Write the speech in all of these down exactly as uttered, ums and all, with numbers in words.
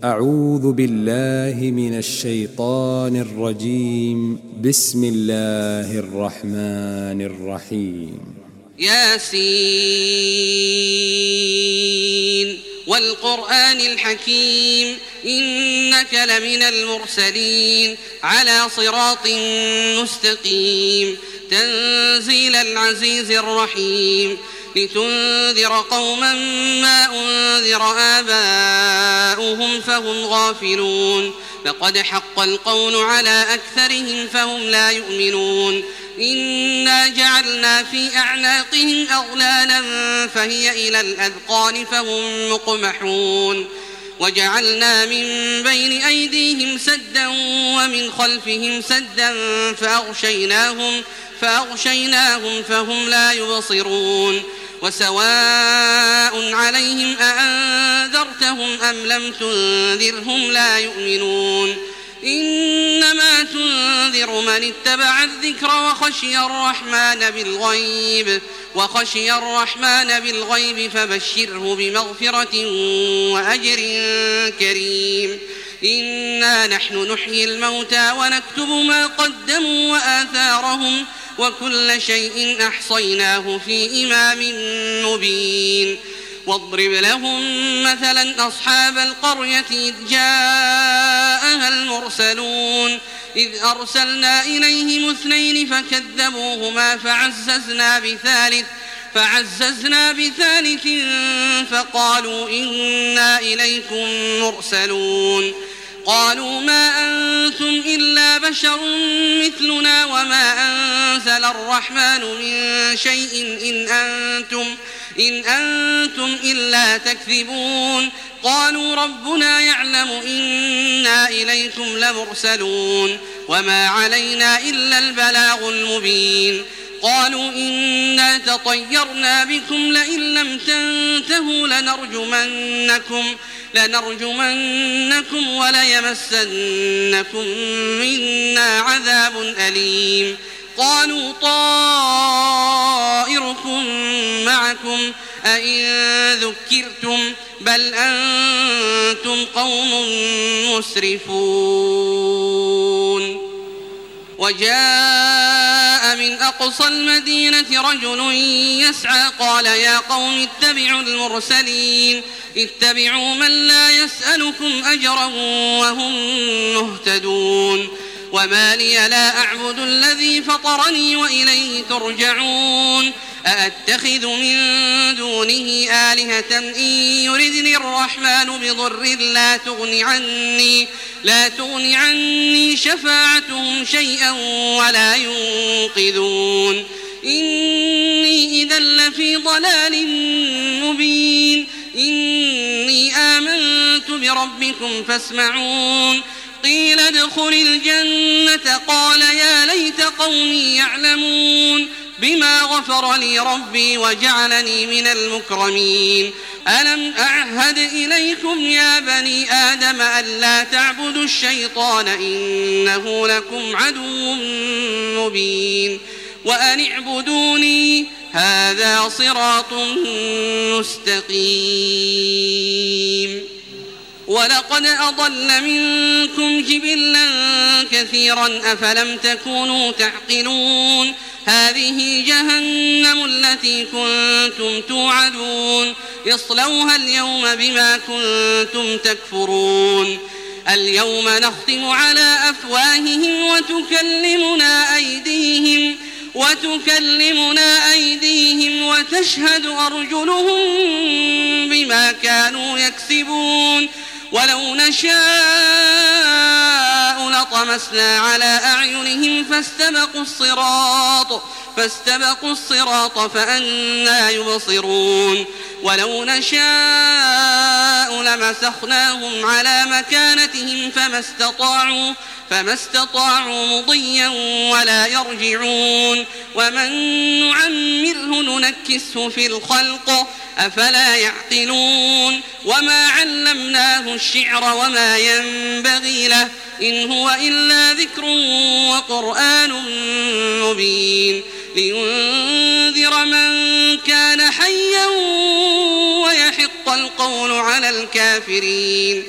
أعوذ بالله من الشيطان الرجيم. بسم الله الرحمن الرحيم. ياسين والقرآن الحكيم إنك لمن المرسلين على صراط مستقيم تنزيل العزيز الرحيم لتنذر قوما ما أنذر آباؤهم فهم غافلون لقد حق القول على أكثرهم فهم لا يؤمنون إنا جعلنا في أعناقهم أغلالا فهي إلى الأذقان فهم مقمحون وجعلنا من بين أيديهم سدا ومن خلفهم سدا فأغشيناهم, فأغشيناهم فهم لا يبصرون وسواء عليهم أأنذرتهم أم لم تنذرهم لا يؤمنون إنما تنذر من اتبع الذكر وخشي الرحمن بالغيب وخشي الرحمن بالغيب فبشره بمغفرة وأجر كريم إنا نحن نحيي الموتى ونكتب ما قدموا وآثارهم وكل شيء أحصيناه في إمام مبين واضرب لهم مثلا أصحاب القرية إذ جاءها المرسلون إذ أرسلنا إليهم اثنين فكذبوهما فعززنا بثالث فعززنا بثالث فقالوا إنا إليكم مرسلون قالوا ما أنتم إلا بشر مثلنا وما أنزل الرحمن من شيء إن أنتم, إن أنتم إلا تكذبون قالوا ربنا يعلم إنا إليكم لمرسلون وما علينا إلا البلاغ المبين قالوا إنا تطيرنا بكم لئن لم تنتهوا لنرجمنكم لنرجمنكم وليمسنكم منا عذاب أليم قالوا طائركم معكم أئن ذكرتم بل أنتم قوم مسرفون وجاء من أقصى المدينة رجل يسعى قال يا قوم اتبعوا المرسلين اتبعوا من لا يسألكم أجرا وهم مهتدون وما لي لا أعبد الذي فطرني وإليه ترجعون أأتخذ من دونه آلهة إن يردني الرحمن بضر لا تغن عني لا تغن عني شفاعتهم شيئا ولا ينقذون إني إذا لفي ضلال مبين إني آمنت بربكم فاسمعون قيل ادخل الجنة قال يا ليت قومي يعلمون بما غفر لي ربي وجعلني من المكرمين ألم أعهد إليكم يا بني آدم ألا تعبدوا الشيطان إنه لكم عدو مبين وأن اعبدوني هذا صراط مستقيم ولقد أضل منكم جبلا كثيرا أفلم تكونوا تعقلون هذه جهنم التي كنتم توعدون اصلوها اليوم بما كنتم تكفرون اليوم نختم على أفواههم وتكلمنا أيديهم وتكلمنا أيديهم وتشهد أرجلهم بما كانوا يكسبون ولو نشاء لطمسنا على أعينهم فاستبقوا الصراط فاستبقوا الصراط فأنى يبصرون ولو نشاء لمسخناهم على مكانتهم فما استطاعوا فما استطاعوا مضيا ولا يرجعون ومن نعمره ننكسه في الخلق أفلا يعقلون وما علمناه الشعر وما ينبغي له إن هو إلا ذكر وقرآن مبين لينذر من كان حيا ويحق القول على الكافرين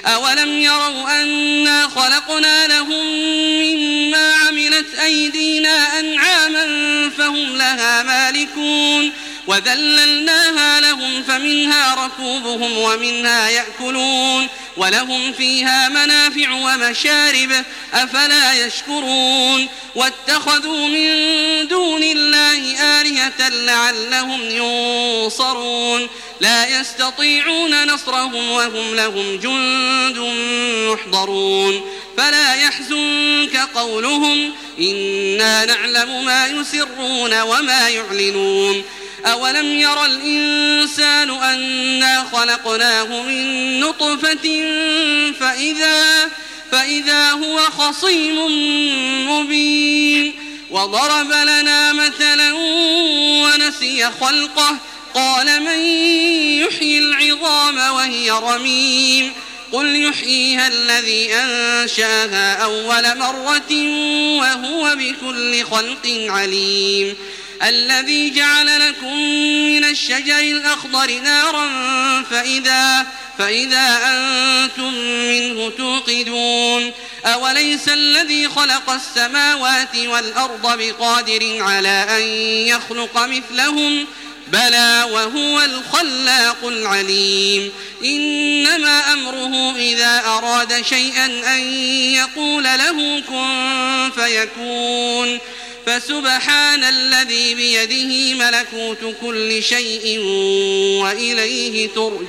أولم يروا أنا خلقنا لهم مما عملت أيدينا أنعاما فهم لها مالكون وذللناها لهم فمنها ركوبهم ومنها يأكلون ولهم فيها منافع ومشارب أفلا يشكرون واتخذوا من دون الله آلهة لعلهم ينصرون لا يستطيعون نصرهم وهم لهم جند محضرون فلا يحزنك قولهم إنا نعلم ما يسرون وما يعلنون أولم ير الإنسان أنا خلقناه من نطفة فإذا, فإذا هو خصيم مبين وضرب لنا مثلا ونسي خلقه قال من يحيي العظام وهي رميم قل يحييها الذي أنشاها أول مرة وهو بكل خلق عليم الذي جعل لكم من الشجر الأخضر نارا فإذا, فإذا أنتم منه توقدون أوليس الذي خلق السماوات والأرض بقادر على أن يخلق مثلهم بلى وهو الخلاق العليم إنما أمره إذا أراد شيئا أن يقول له كن فيكون فسبحان الذي بيده ملكوت كل شيء وإليه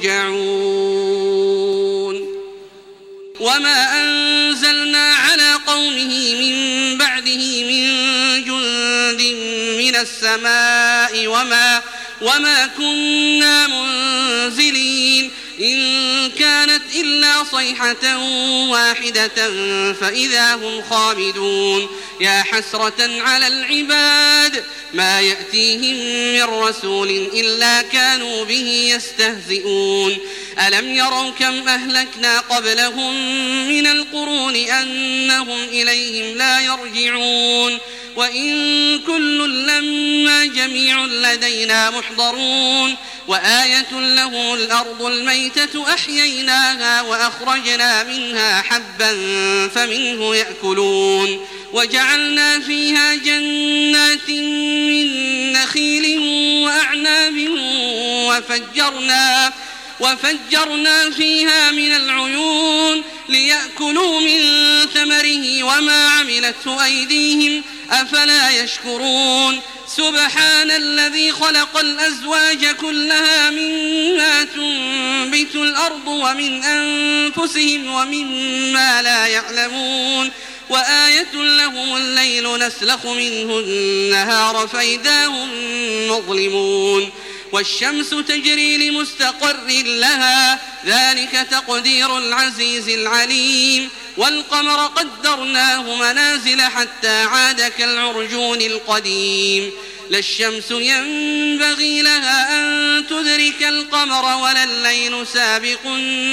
ترجعون وما أنزلنا على قومه من بعده من جند من السماء وما, وما كنا منزلين إن كانت إلا صيحة واحدة فإذا هم خامدون يا حسرة على العباد ما يأتيهم من رسول إلا كانوا به يستهزئون ألم يروا كم أهلكنا قبلهم من القرون أنهم إليهم لا يرجعون وإن كل لما جميع لدينا محضرون وآية لهم الأرض الميتة أحييناها وأخرجنا منها حبا فمنه يأكلون وجعلنا فيها جنات من نخيل وأعناب وفجرنا, وفجرنا فيها من العيون ليأكلوا من ثمره وما عملته أيديهم أفلا يشكرون سبحان الذي خلق الأزواج كلها مما تنبت الأرض ومن أنفسهم ومما لا يعلمون وآية لهم الليل نسلخ منه النهار فإذا هم مظلمون والشمس تجري لمستقر لها ذلك تقدير العزيز العليم والقمر قدرناه منازل حتى عاد كالعرجون القديم لا الشمس ينبغي لها أن تدرك القمر ولا الليل سابق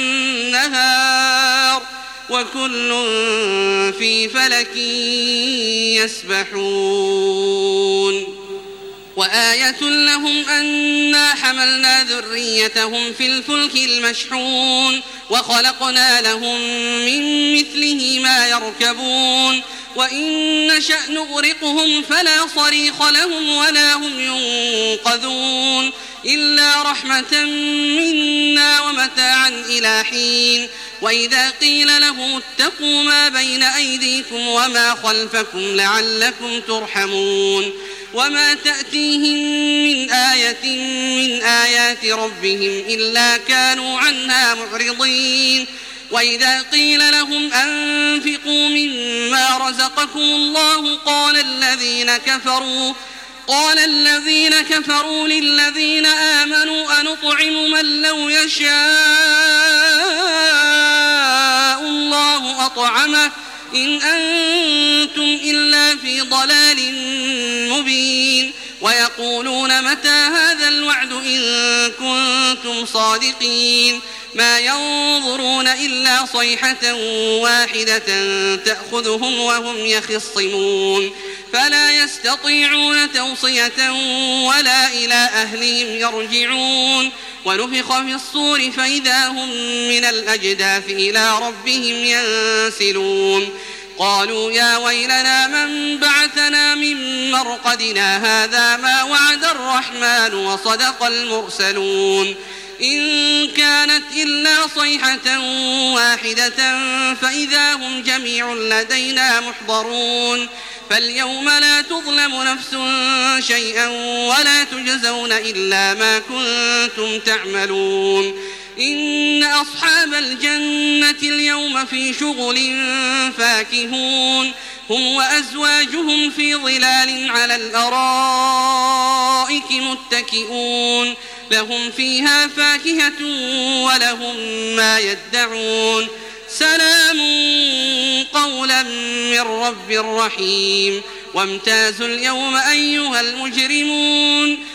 النهار وكل في فلك يسبحون وآية لهم أنا حملنا ذريتهم في الفلك المشحون وخلقنا لهم من مثله ما يركبون وإن نشأ نغرقهم فلا صريخ لهم ولا هم ينقذون إلا رحمة منا ومتاعا إلى حين وإذا قيل لهم اتقوا ما بين أيديكم وما خلفكم لعلكم ترحمون وما تأتيهم من آية من آيات ربهم إلا كانوا عنها معرضين وإذا قيل لهم أنفقوا مما رزقكم الله قال الذين كفروا قال الذين كفروا للذين آمنوا أنطعم من لو يشاء الله أطعمه إن أنتم إلا في ضلال مبين ويقولون متى هذا الوعد إن كنتم صادقين ما ينظرون إلا صيحة واحدة تأخذهم وهم يخصمون فلا يستطيعون توصية ولا إلى أهلهم يرجعون ونفخ في الصور فإذا هم من الأجداث إلى ربهم ينسلون قالوا يا ويلنا من بعثنا من مرقدنا هذا ما وعد الرحمن وصدق المرسلون إن كانت إلا صيحة واحدة فإذا هم جميع لدينا محضرون فاليوم لا تظلم نفس شيئا ولا تجزون إلا ما كنتم تعملون إن أصحاب الجنة اليوم في شغل فاكهون هم وأزواجهم في ظلال على الأرائك متكئون لهم فيها فاكهة ولهم ما يدعون سلام قولا من رب رحيم وامتازوا اليوم أيها المجرمون